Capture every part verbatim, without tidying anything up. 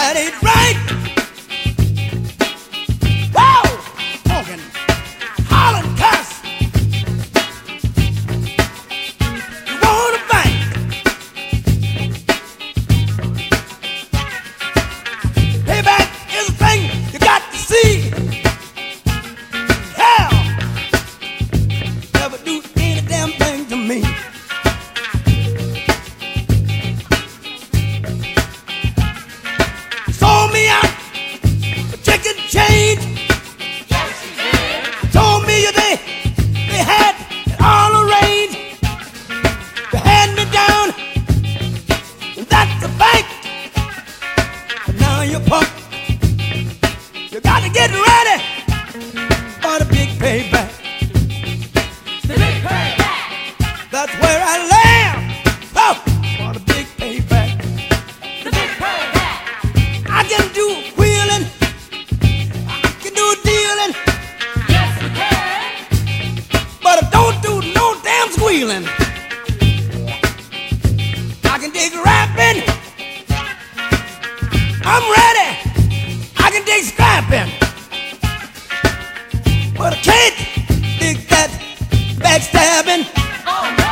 that ain't right. Whoa! Honking, hollering, cuss. You wanna fight? Payback is a thing you got to see. Hell, never do any damn thing to me. Sold me out for chicken change. Yes, you did. Told me they they had it all arranged. They had me down, and that's a fact. But now you're punk. You got to get ready for the big payback. The big payback. That's where I land. Oh, for the big payback. The big payback. I can do wheeling. I can do dealing. Yes, you can. But I don't do no damn squealing. I can dig rapping. I'm ready. I can dig scrapping. But I can't dig that backstabbing. Oh no.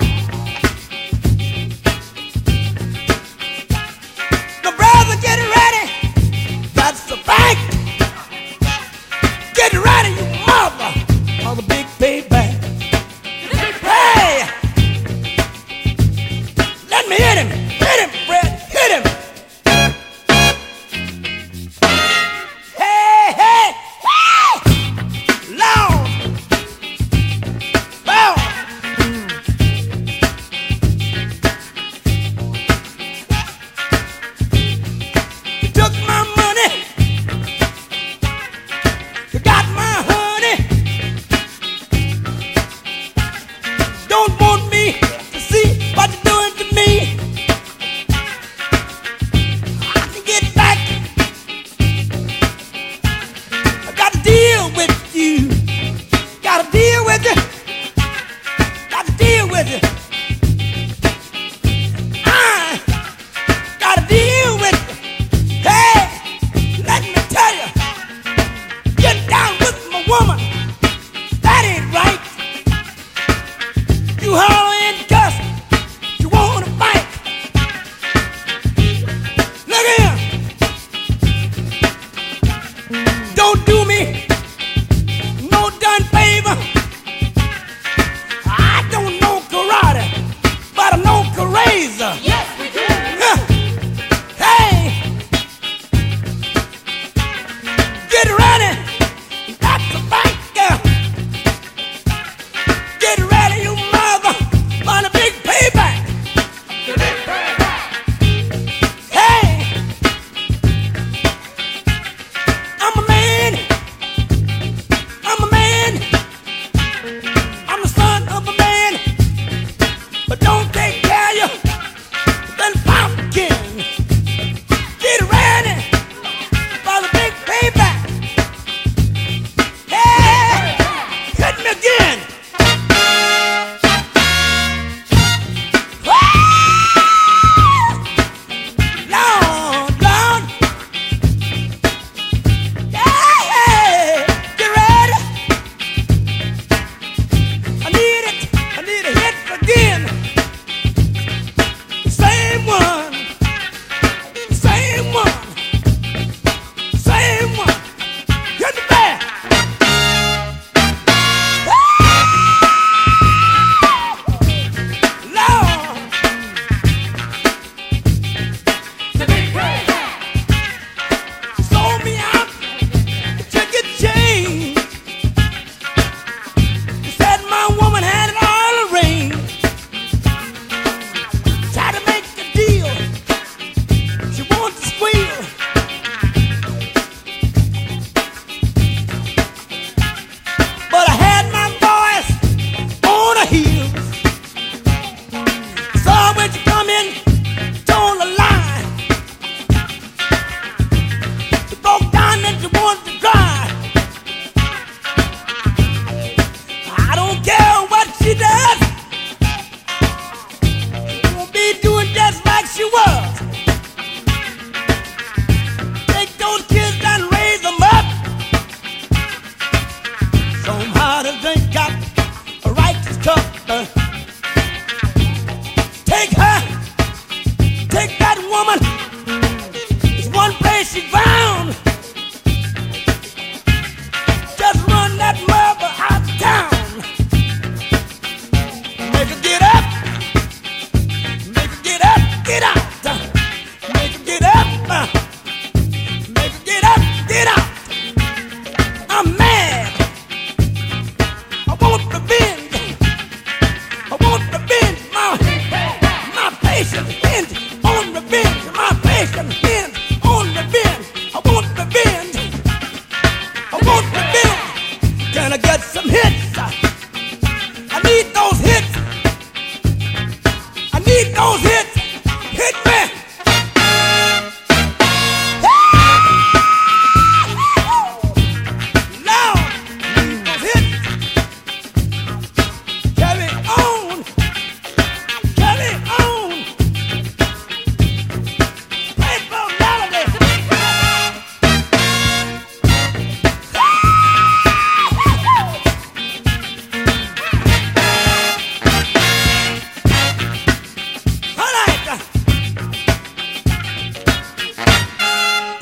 No, brother, get ready. That's the fact. Get ready, you mother, for the big payback. The big Hey! Let me hit him! Hit him, Fred! Hit him! Hey, hey! Hey! Lord!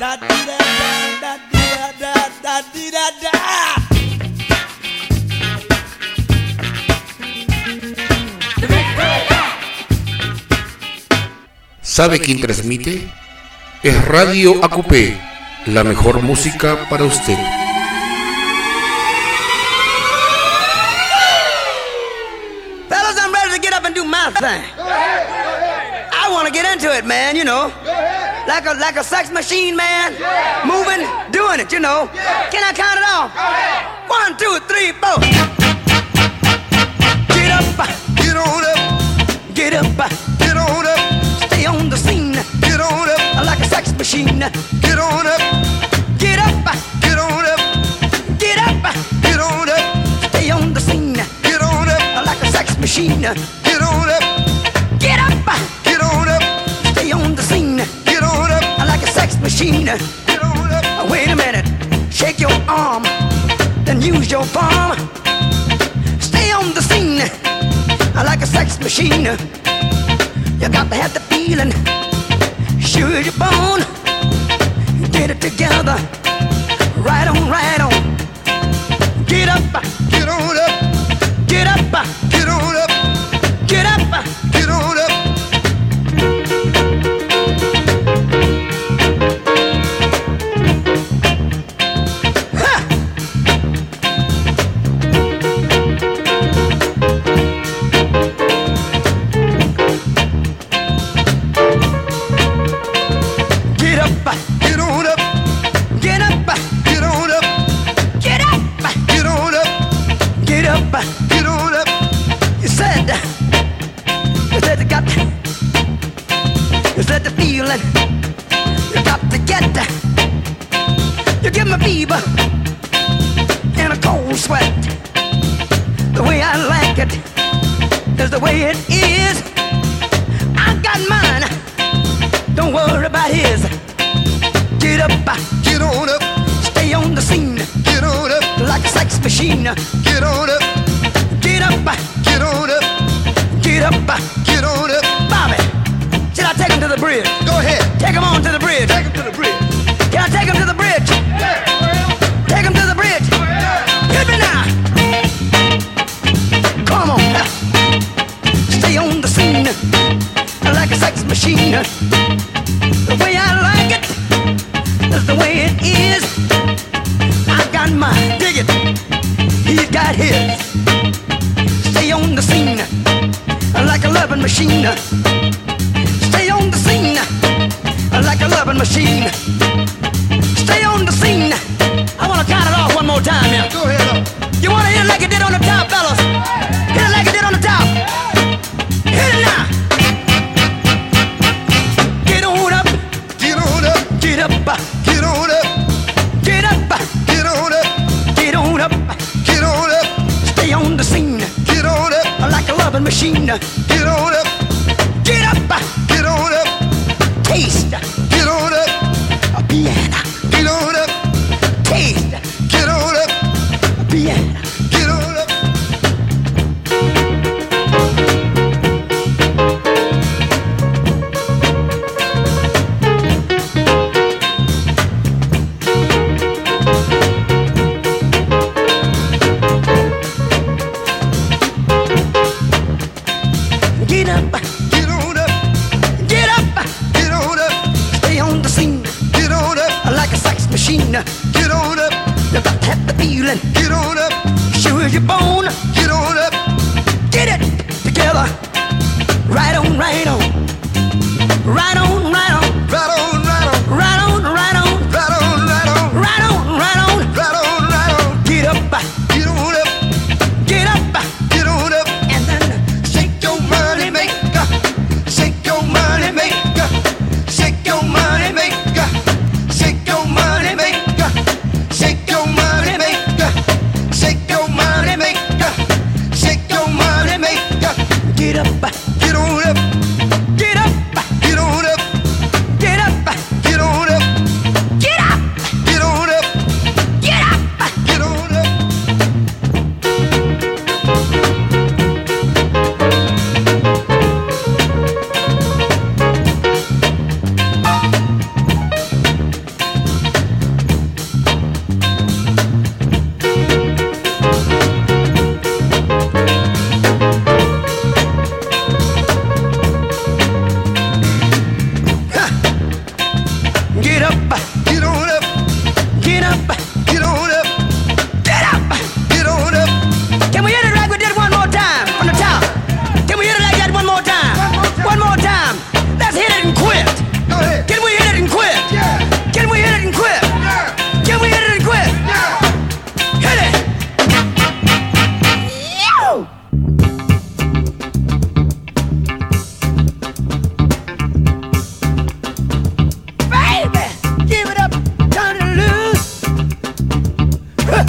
da dee da da da dee da da da dee da da. ¿Sabe quién transmite? Es Radio A Q P, la mejor música para usted. Fellas, I'm ready to get up and do my thing. I want to get into it, man, you know. Like a like a sex machine, man. Moving, doing it, you know. Can I count it off? One, two, three, four. Get up, get on up, get up, get on up. Stay on the scene, get on up. Like a sex machine, get on up, get up, get on up, get up, get on up. Stay on the scene, get on up. Like a sex machine, get on up, get up, get on up. Stay on the scene, get on up. Like a sex machine, get on up. Wait a minute, shake your arm, then use your palm. Stay on the scene, like a sex machine. You got to have the feeling, sure you're born. Get it together, right on, right on. Get up, get on up, get up, get on up, get up, get on up. Ha! Get up, get on up, get up, get on up, get up, get on up, get up, get on up. You said, you said you got, you said the feeling, you got to get, you give me fever and a cold sweat. The way I like it is the way it is. I got mine, don't worry about his. Get up, get on up, stay on the scene. Get on up, like a sex machine. Get on up, get up, get on up, get up, get on up. Bobby, should I take him to the bridge? Go ahead, take him on to the bridge. Take him to the bridge. Can I take him to the bridge? Yeah. Take him to the bridge. Yeah. Hit me now. Come on, stay on the scene, like a sex machine. The way I like it is the way it is. I got mine, dig it. He's got his. Stay on the scene, like a loving machine. Stay on the scene, like a loving machine. Stay on the scene. I wanna count it off one more time here. Go ahead. You wanna hit it like it did on the top, fellas? Hit it like it did on the top. Hit it now. Get on up, get on up, get up, get on up, get up, get on up, get on up, get on up. Stay on the scene, get on up, like a loving machine. Get on up, get up, get on up. Taste, get on up, a piano, get on up. Taste, get on up, a piano, get on up. Get up, get on up, get up, get on up. Stay on the scene, get on up, like a sex machine. Get on up, you got to have the feeling. Get on up, sure as you're born. Get on up, get it together, right on, right on, right on, right on, right on, right on, right on, right on, right on, right on, right on, right on, right on, right on. Get up, get on up, get up, get on up, and then shake your money maker, shake your money maker, shake your money maker, shake your money maker, shake your money maker, shake your money maker, shake your money maker. Get up, get on up, get on up, get up, get on up, get up, get on up. Can we hit it like we did one more time from the top? Can we hit it like that one more time? One more time. Let's hit it and quit. Go ahead. Can we hit it and quit? Yeah. Can we hit it and quit? Yeah. Can we hit it and quit? Yeah. Hit it. Yo. Baby, give it up, turn it loose. Huh.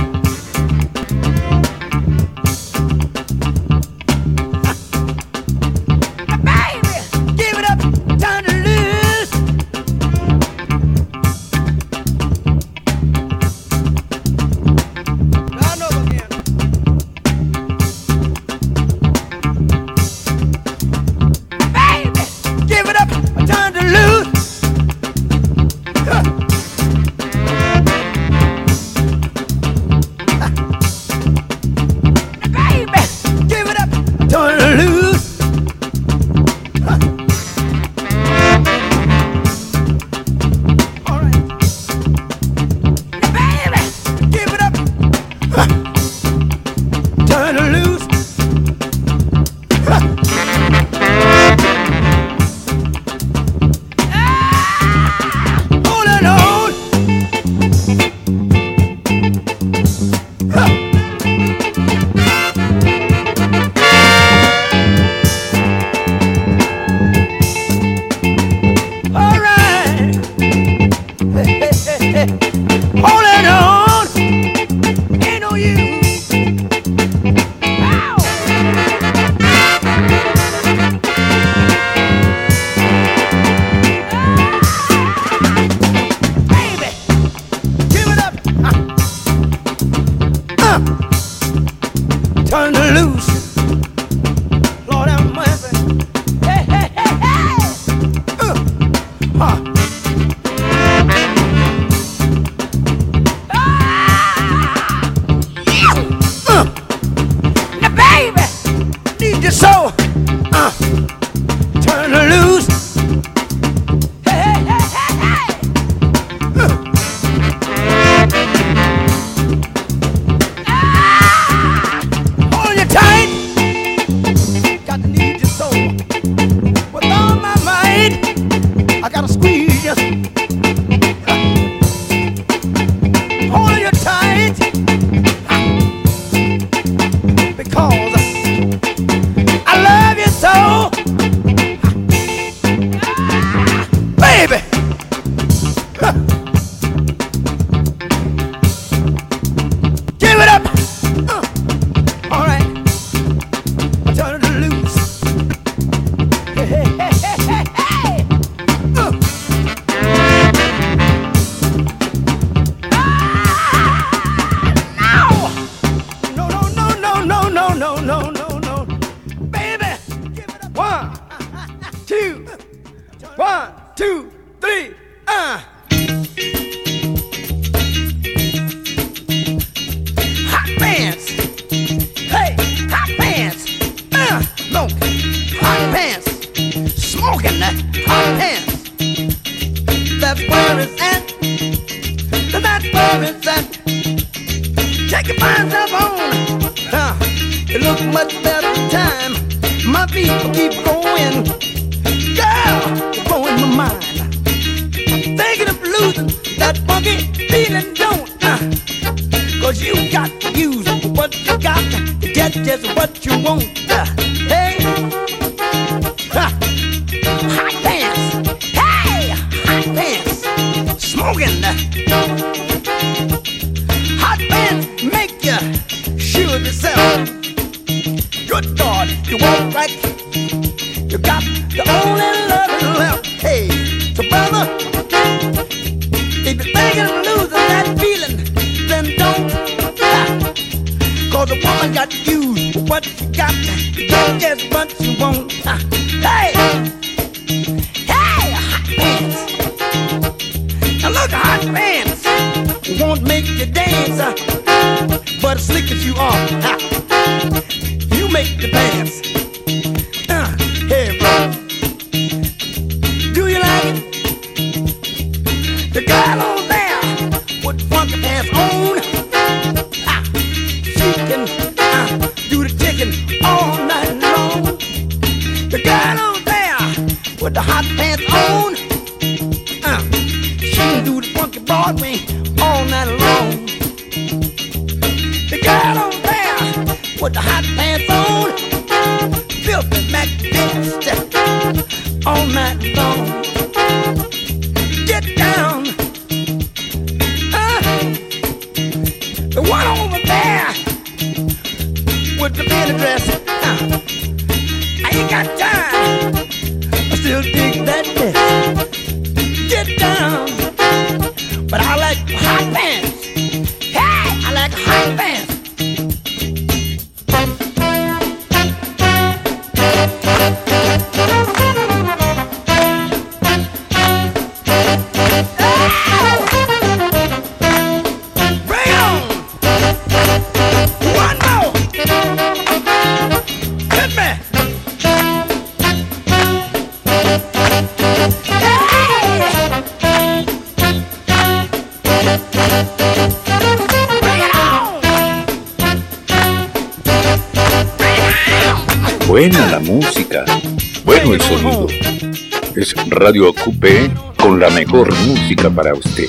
Baby, give it up, turn it loose. Start over again. Baby, give it up, turn it loose. Huh. Baby, give it up, turn it loose. Huh. All right. Baby, give it up, huh. Turn it loose. Huh. Ah, holding on. Huh. All right. Holding on. Ain't no use. Ow. Baby, give it up. Uh. Uh. Turn it loose. Lord have mercy. Hey, hey, hey, hey. Uh. Huh. Ah. Yeah. Uh. Now, baby, need your soul. Uh. Turn it loose. Hey, hey, hey, hey, hey. Uh. Ah. Hold you tight. Got to need your soul. With all my might, I gotta squeeze you. Uh. Hold you tight. Uh. Because I love you so. Ah, baby. Huh. Give it up. Uh. All right. Turn it loose. Hey, hey, hey, hey, hey, hey. Uh. Ah, no. No, no, no, no, no, no, no, no, no. Baby, give it up. One, two, one, two, three, uh. Hot pants. Hey, hot pants. Uh, look, hot pants. Smoking that hot pants. That's where it's at. That's where it's at. Take your mind up on. Uh, it looks much better time. My feet will keep going. Girl, you're blowing my mind. Thinking of losing that funky feeling, don't uh, cause you got to use what you got to get just what you want. Uh, hey, uh, hot pants. Hey, hot pants. Smoking. Uh, hot pants make you sure of yourself. Good God, you walk right. You got the only loving left. Hey, so brother, if you're thinking of losing that feeling, then don't. Uh, Cause a woman got to use what you got to get just what you want. Uh, hey, hey, hot pants. Now look, hot pants won't make you dance, uh, but as slick as you are, uh, you make the pants. Uh, hey, bro, do you like it? The girl funky Broadway all night long. The girl on there with the hot pants on, filthy Mac all night long. Get down, uh, the one over there with the mini dress. Uh, I ain't got time, I still dig that dress. Get down, but I like hot pants. Hey, I like hot pants. Buena la música, bueno el sonido. Es Radio Ocupé con la mejor música para usted.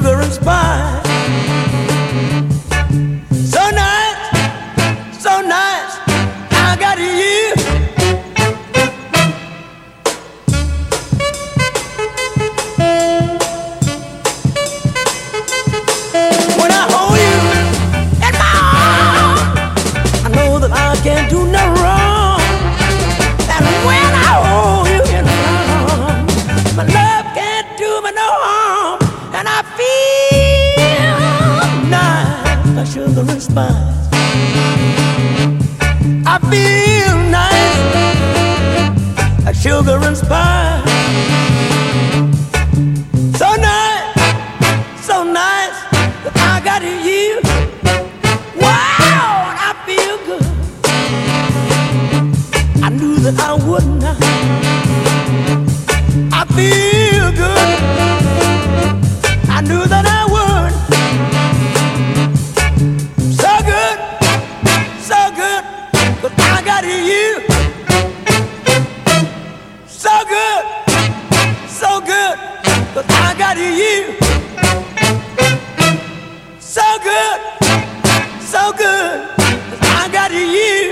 So nice, so nice. I got you. When I hold you in my arms, I know that I can't do no wrong. And when I hold you in my arms, my love can't do me no harm. And I feel nice, like sugar and spice. I feel nice, like sugar and spice. So nice, so nice that I got you. Wow, I feel good. I knew that I would not. I feel good. I knew that I would. So good, so good, but I got you. So good, so good, but I got you. So good, so good, but I got you.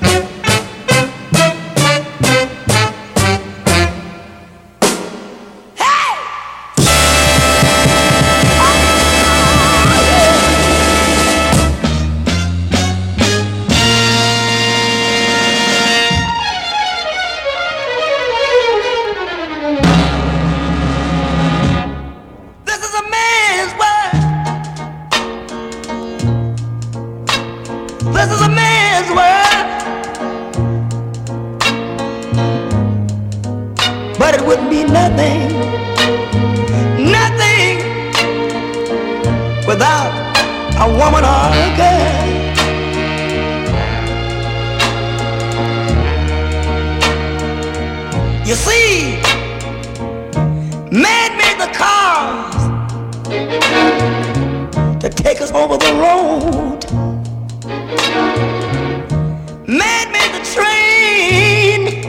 Nothing, nothing without a woman or a girl. You see, man made the cars to take us over the road. Man made the train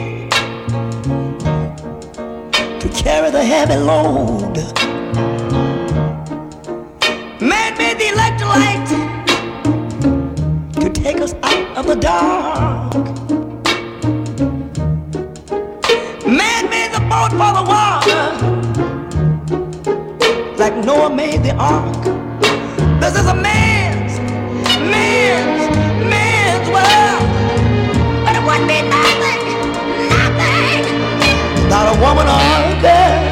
carry the heavy load. Man made the electric light to take us out of the dark. Man made the boat for the water, like Noah made the ark. This is a man's, man's, man's world, but it wouldn't be nothing, nothing without a woman or a girl.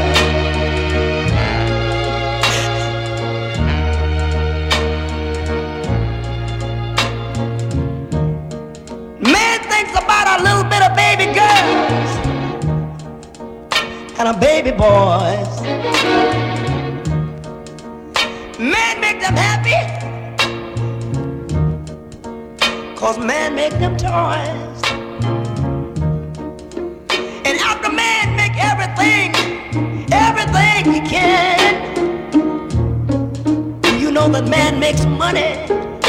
Man thinks about a little bit of baby girls and a baby boys. Man make them happy, cause man make them toys. And after man make everything, everything he can, you know that man makes money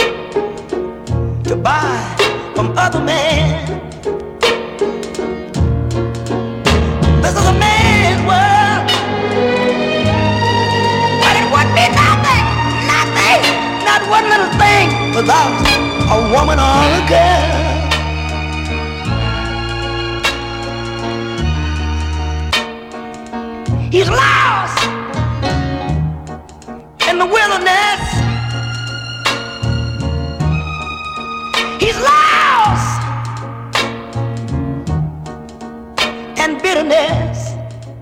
to buy from other men. This is a man's world, but it would be nothing, nothing, not one little thing without a woman or a girl. He's lost in the wilderness. He's lost in bitterness.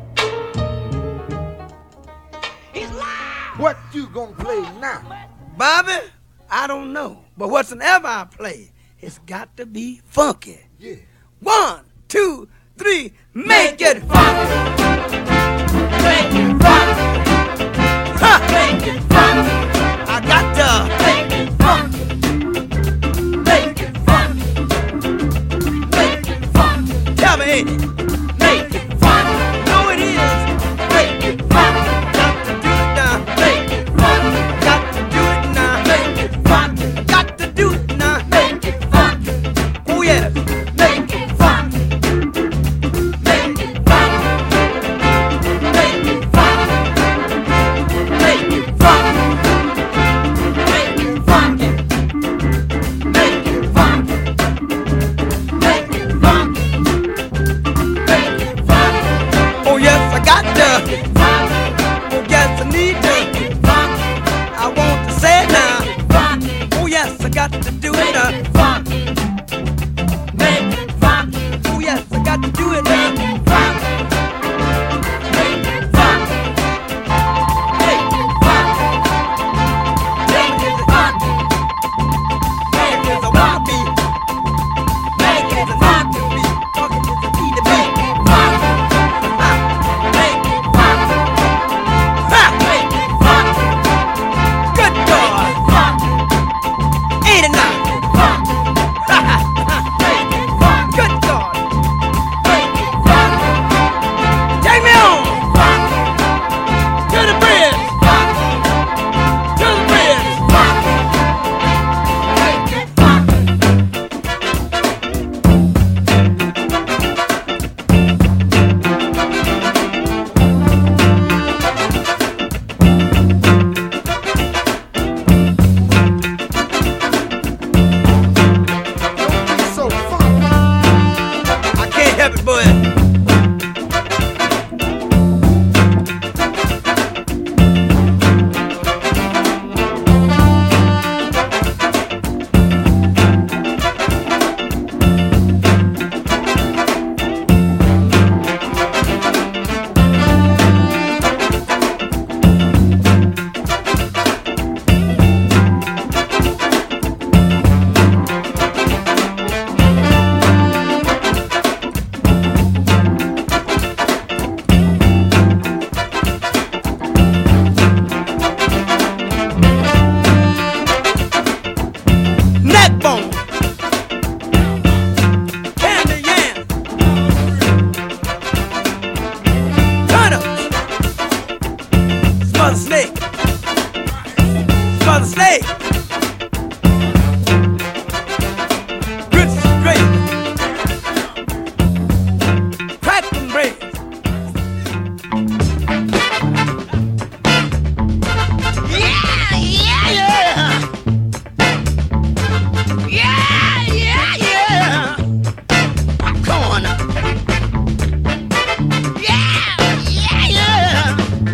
He's lost. What you gonna play now? Bobby, I don't know. But whatsoever I play, it's got to be funky. Yeah. One, two, three, make it funky. Make it fun. Huh. Make it fun. I got to Make it fun. Make it fun. Make it fun. tell me, ain't it? Make it fun. No, it is. Make it fun. Got to do it now. Make it fun. Got to do it now. Make it fun. Got to do it now. Make it fun. Oh yeah. Make it fun. Make it fun. Make it fun. Make it fun.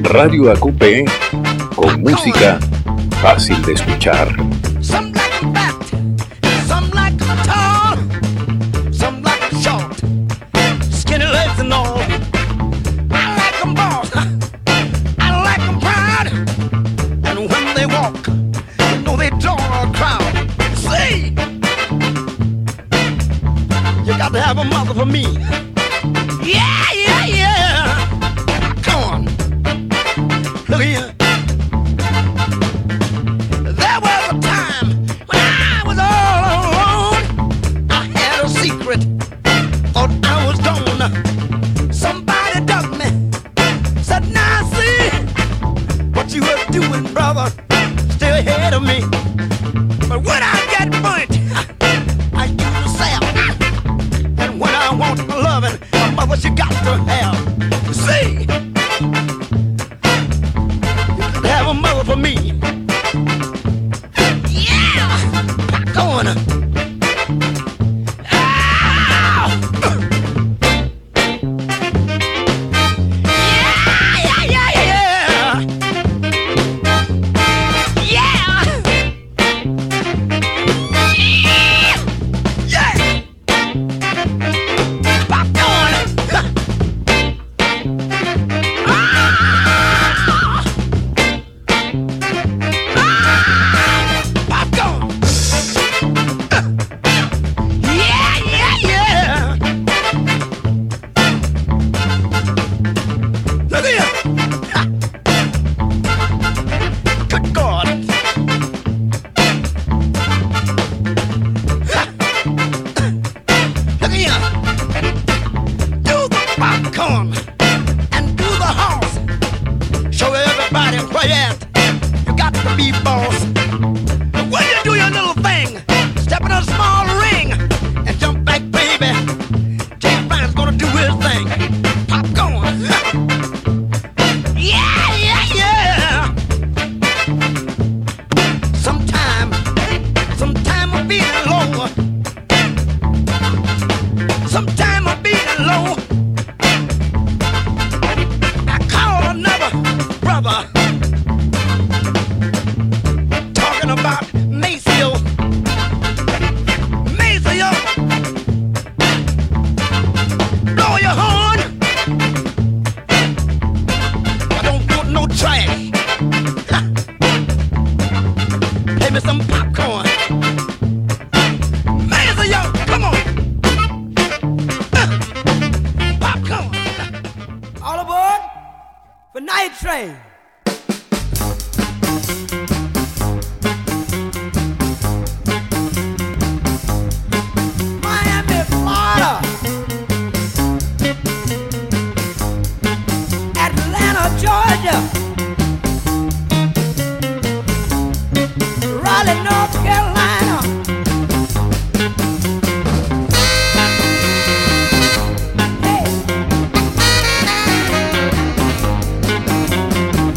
Radio A Q P con música fácil de escuchar. Some like 'em fat, some like 'em tall, some like 'em short, skinny legs and all. I like 'em boss, I like 'em proud, and when they walk, you know they draw a crowd. See, you got to have a mother for me. Yeah, yeah, yeah. Come on, look here. There was a time when I was all alone. I had a secret, thought I was gone. Somebody dug me, said, now see what you were doing, brother, still ahead of me. But when I get burnt, I use a sap. And when I want loving, my mother, she got to have. You see, you can have a mother for me. Yeah, come on. Ah! Yeah, yeah, yeah, yeah. Yeah. Yeah. Popcorn. Ah! Popcorn. Yeah, yeah, yeah. Look here. Good God. Look here. Do the popcorn and do the horse. Show everybody where you at. You got to be boss. But when you do your little thing, step in a small ring and jump back, baby. Jay Brown's gonna do his thing. Popcorn. Yeah, yeah, yeah. Sometime, sometime I'm feeling low. Sometime I'm feeling low. I call another brother, talking about Maceo. Maceo, blow your horn. I don't want no trash. Ha. Play me some popcorn. Maceo, come on. Uh, Popcorn. All aboard for Night Train. Miami, Florida. Atlanta, Georgia. Raleigh, North Carolina. Hey.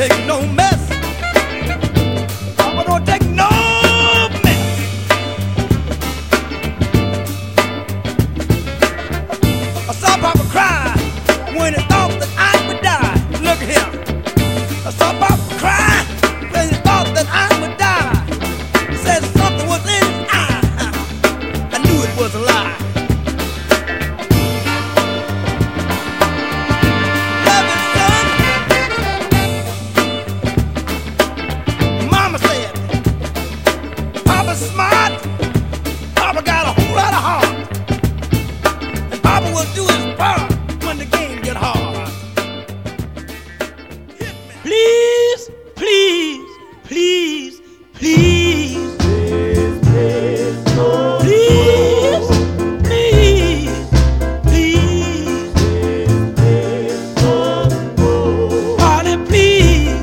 take no mess. Papa don't take no mess. I saw Papa cry when he thought that I would die. Look here. I saw Papa cry when he thought that I would die. He said something was in his eye. I knew it was a lie. Smart. Papa got a whole lot of heart. And Papa will do his part when the game get hard. Please, please, please, please. Please, please, please, please. Honey, please.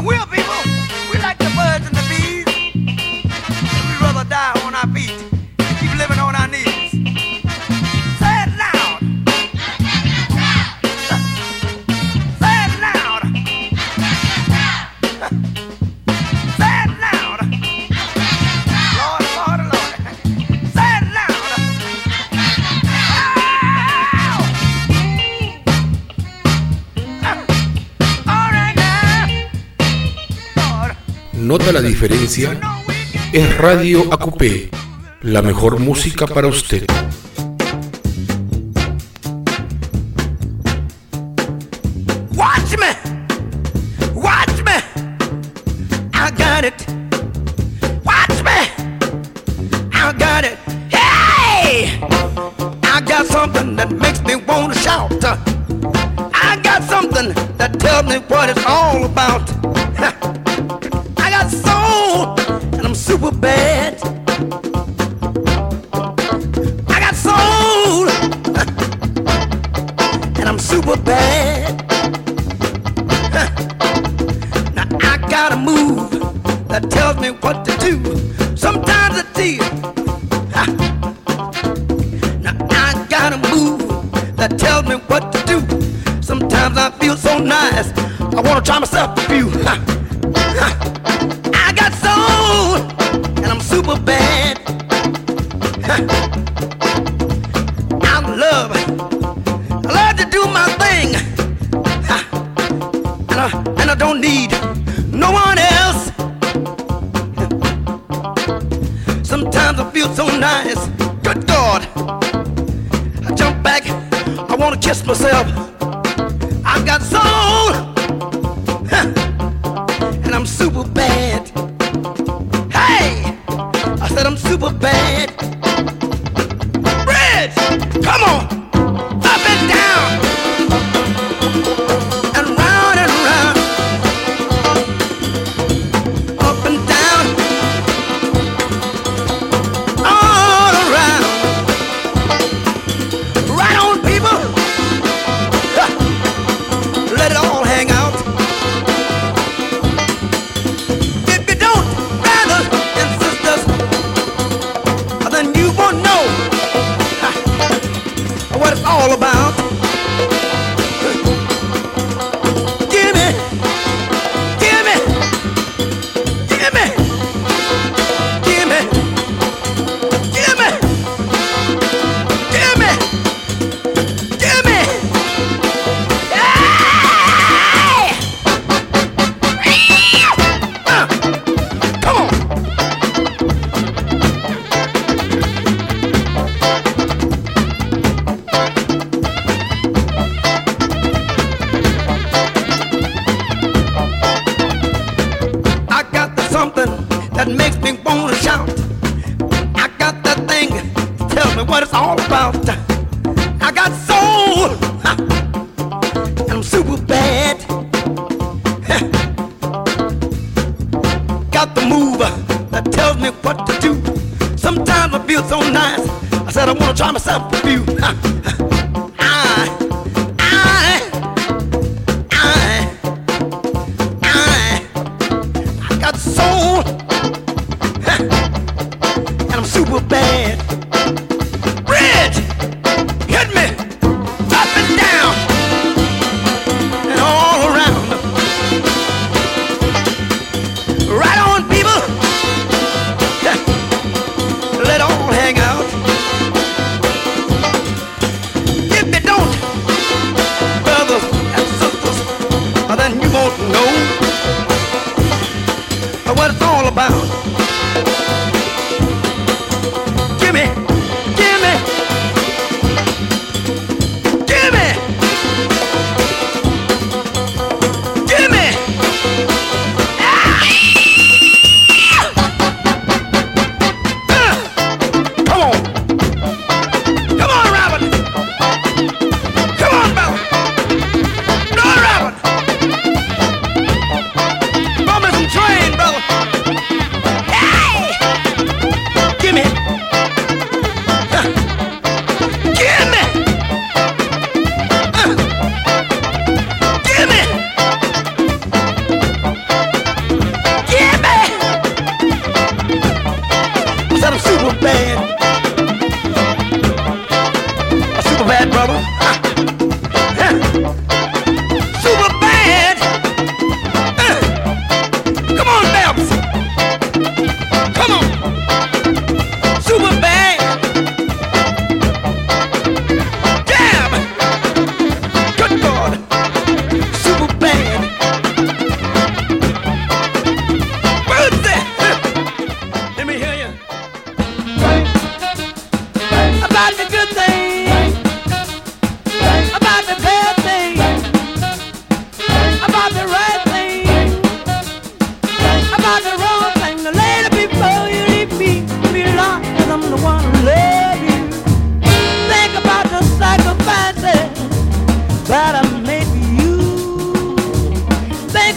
will, people. We like the birds and the bees. We'd rather die on our feet than keep living on our knees. Say it loud. Say it loud. Say it loud. Lord, Lord, Lord. Say it loud. Oh! All right now. Lord. ¿Nota la diferencia? Es Radio A Q P, la mejor música para usted. Watch me, watch me, I got it. Watch me, I got it. Hey, I got something that makes me want to shout. I got something that tells me what it's all about. I got soul and I'm super bad. I got soul and I'm super bad. Now I got a move that tells me what to do. Sometimes it's easy. Now I got a move that tells me what to do. Sometimes I feel so nice, I wanna try myself a few. I got soul and I'm super bad. I love, I love to do my thing. And I, and I don't need no one else. Sometimes I feel so nice. Good God, I jump back, I wanna kiss myself. I've got soul and I'm super bad. Hey, I said I'm super bad. Bridge, come on, up and down. And round and round, up and down, all around. Right on, people. Let it all hang out. If you don't, brothers and sisters, then you won't know what it's all about. Gimme, gimme, gimme, gimme, gimme, gimme, gimme. Hey! Uh, come on. I got the something that makes me want to shout. I got that thing to tell me what it's all about. I got soul and I'm super bad. Got the move that tells me what to do. Sometimes I feel so nice, I said I want to try myself a few. I, I, I, I, I got soul and I'm super bad. Bridge, hit me up and down and all around. Right on, people. Let it all hang out.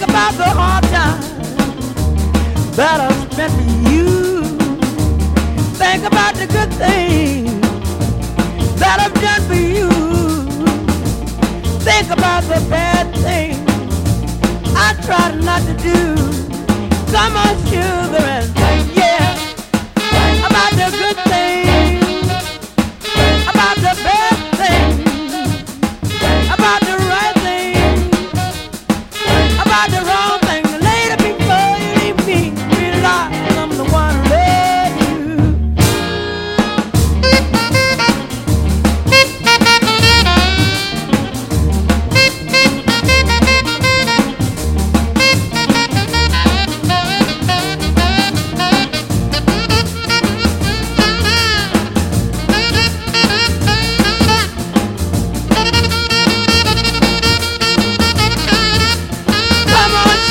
about the hard times that I've spent with you. Think about the good things that I've done for you. Think about the bad things I tried not to do. Come on, sugar, and think, yeah, about the good things, about the bad things, about the right things, about the wrong things. Later, before you leave me, realize I'm the one who loves you. Come on,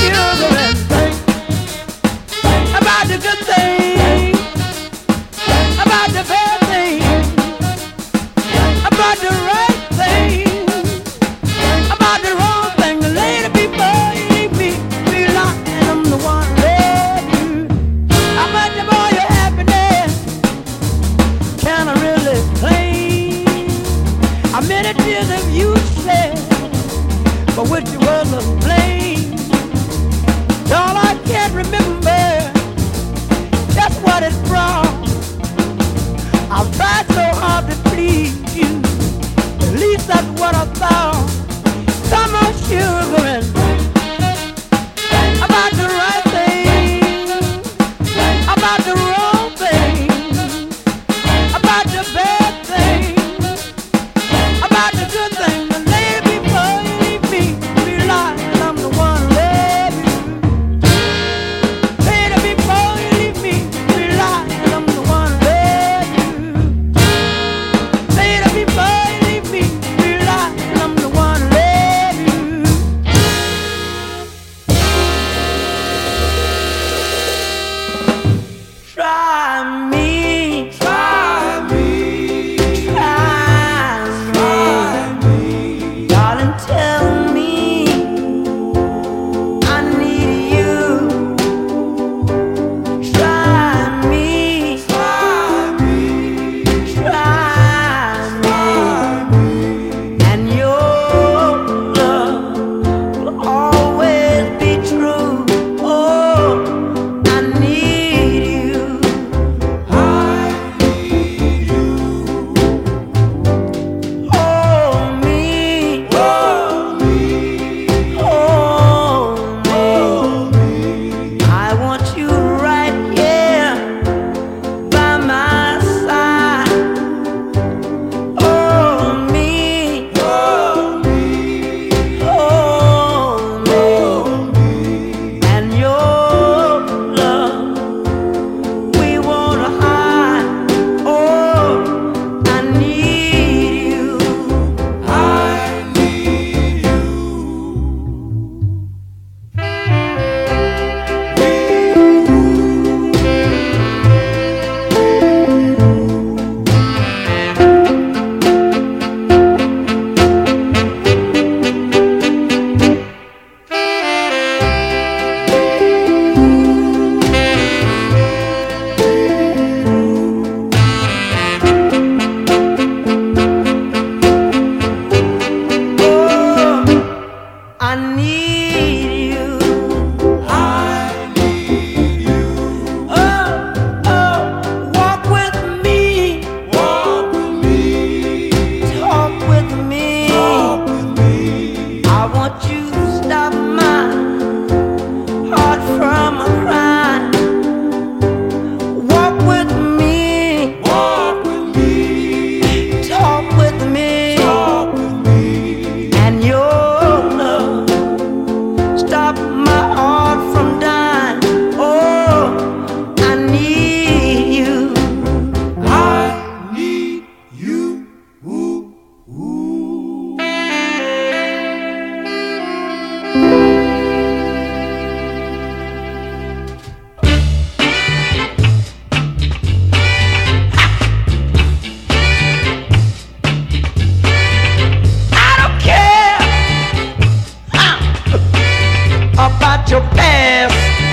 about your past.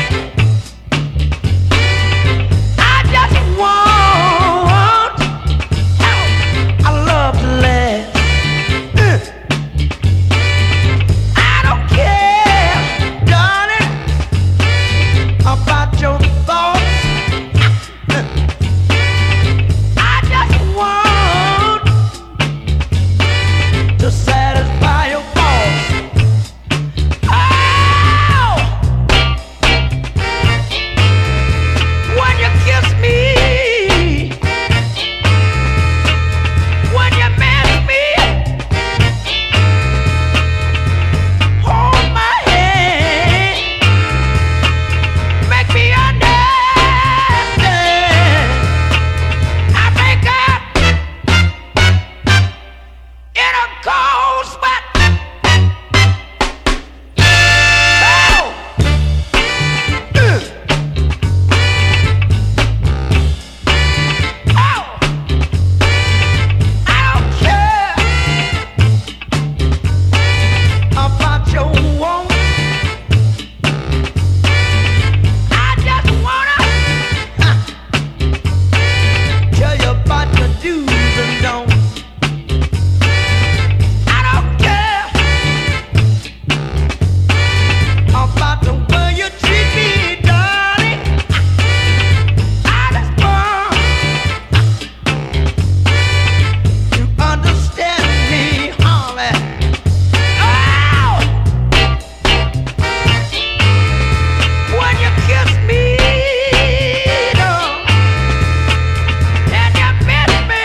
I just want our love to last. Uh. I don't care, darling, about your thoughts. Uh. I just want to satisfy your thoughts. Oh! When you kiss me, when you miss me, hold my hand, make me understand. I make up in a cold sweat. Oh! Uh. Oh! I don't care about your wants. I just wanna huh, tell you about your do's and don'ts. I don't care about the way you treat me, darling. I just want you understand me, Holly. Oh! When you kiss me, darling, and you miss me,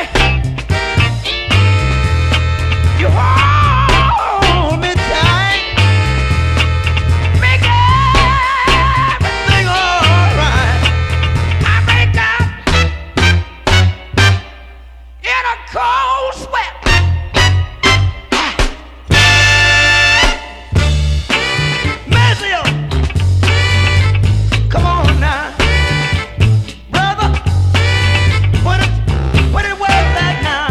you hold me tight, make everything alright. I make up in a cold sweat. Maceo, come on now, brother. What it, what it was that now?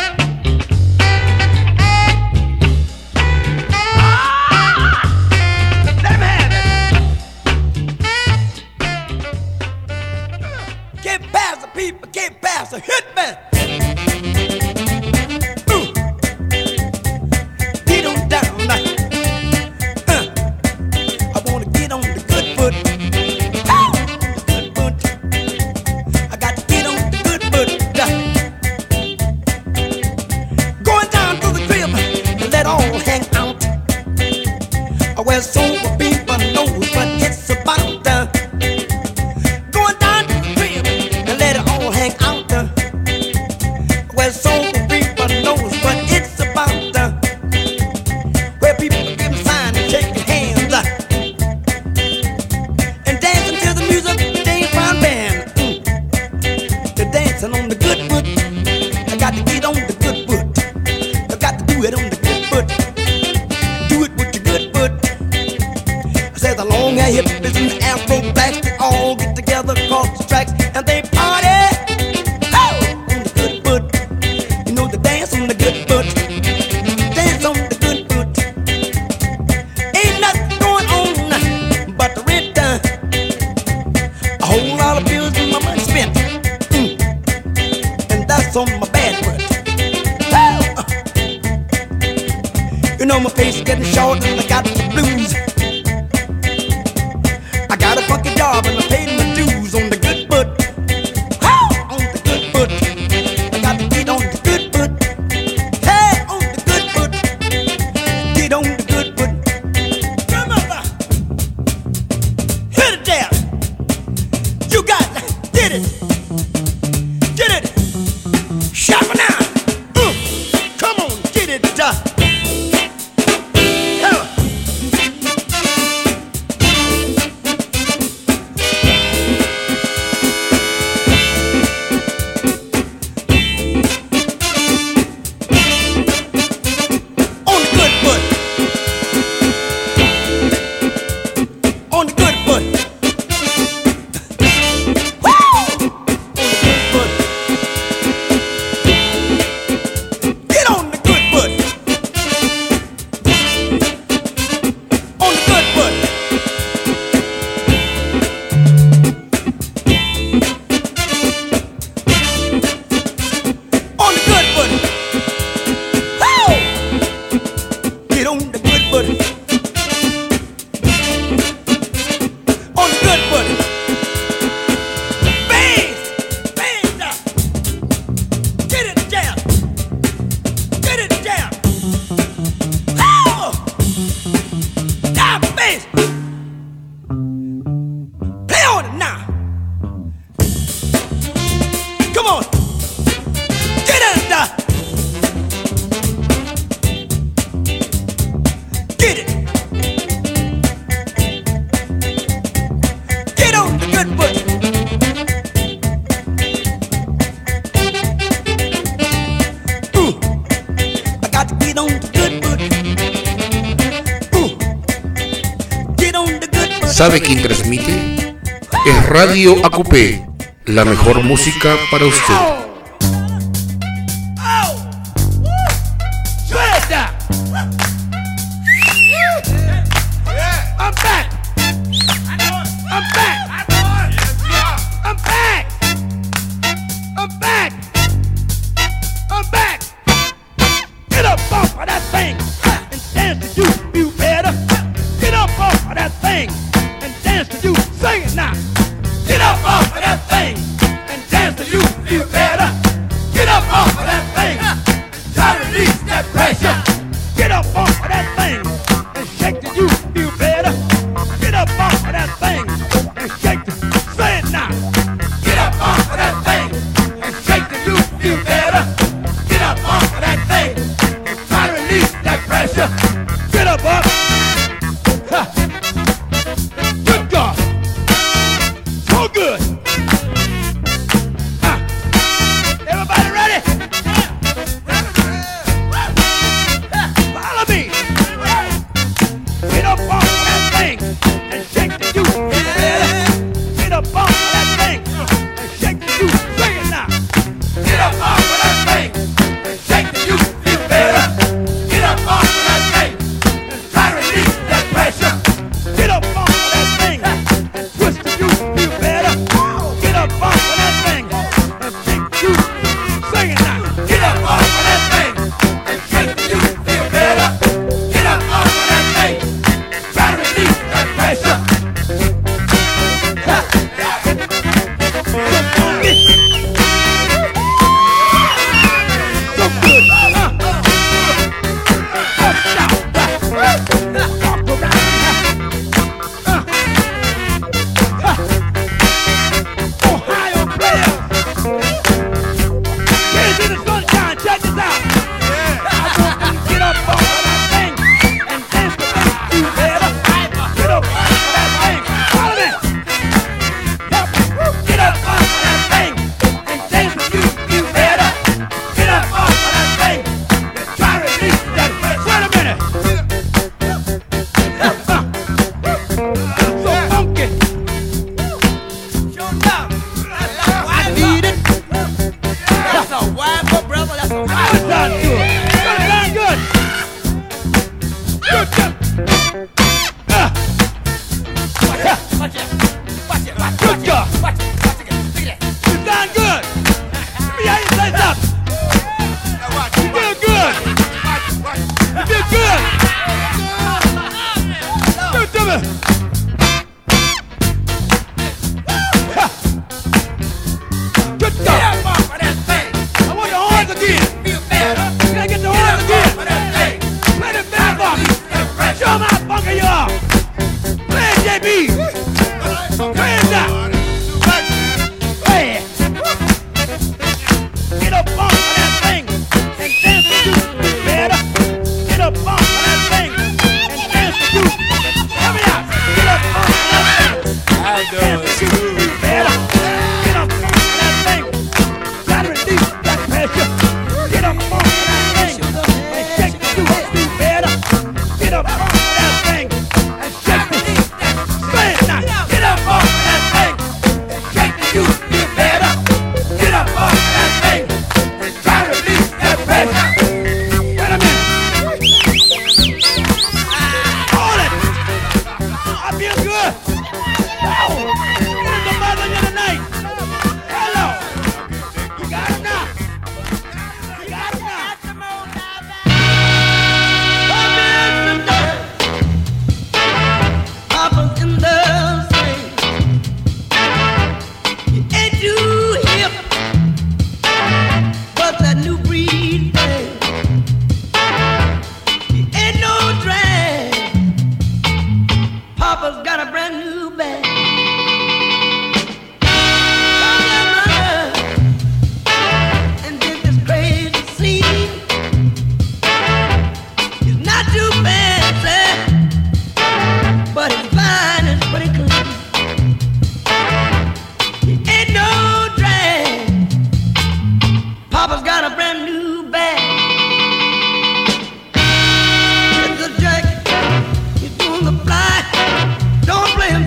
Ah, let him have it. Get past the people, get past the hitman. Ooh. Get on down now. Uh, I wanna get on the good foot. Oh, good foot. I got to get on the good foot. Uh, Going down to the crib and let all hang out. Uh, Where sober people know what it's about. Uh, Going down to the crib and let it all hang out. Uh, Where sober people knows what it's about. Uh, Where people give them sign and shake their hands. Uh, And dancing to the music, James Brown band. Mm. They're dancing on the good foot. I got to get on the good foot. I got to do it on the good foot. Do it with your good foot. I said the long hair hippies and the afro blacks, they all get together across the tracks and they party. Oh, on the good foot. You know the dance on the good foot. Dance on the good foot. Ain't nothing going on but the rent done. A whole lot of bills and my money spent. Mm. And that's on my bad foot. Oh. You know my face is getting short and I got the blues. I got a funky job and I paid my dues on the good foot. Oh, on the good foot. I got to get on the good foot. Hey, on the good foot. Get on the good foot. Come on, hit it there. You got it. Did it. Get it. Shop it now. Uh, come on, get it. Uh. Hell. good butcher. Ooh, I got to get on the good butcher. Ooh, get on the good butcher. ¿Sabe quién transmite? Es Radio A Q P, la mejor música para usted.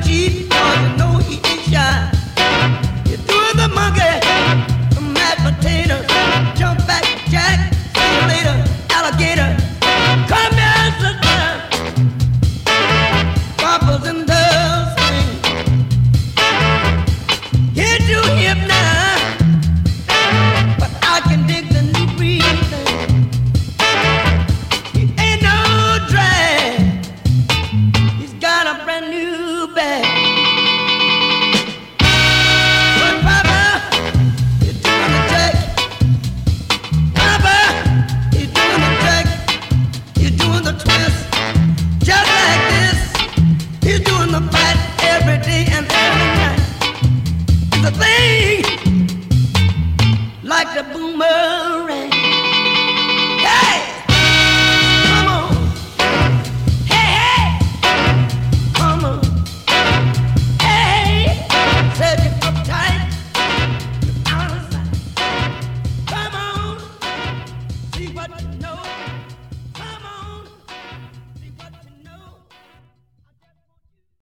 cheap, 'cause you know he ain't shy. You do the monkey, the mashed potatoes, jump back, jack, see you later, alligator. Come here, sister, papas and doves sing. Hit you hip now, but I can dig the new breathing. He ain't no drag, he's got a brand new bag. But Papa, you're doing the jack. Papa, you're doing the jack. You're doing the twist, just like this. You're doing the fight every day and every night. The thing like the boomerang.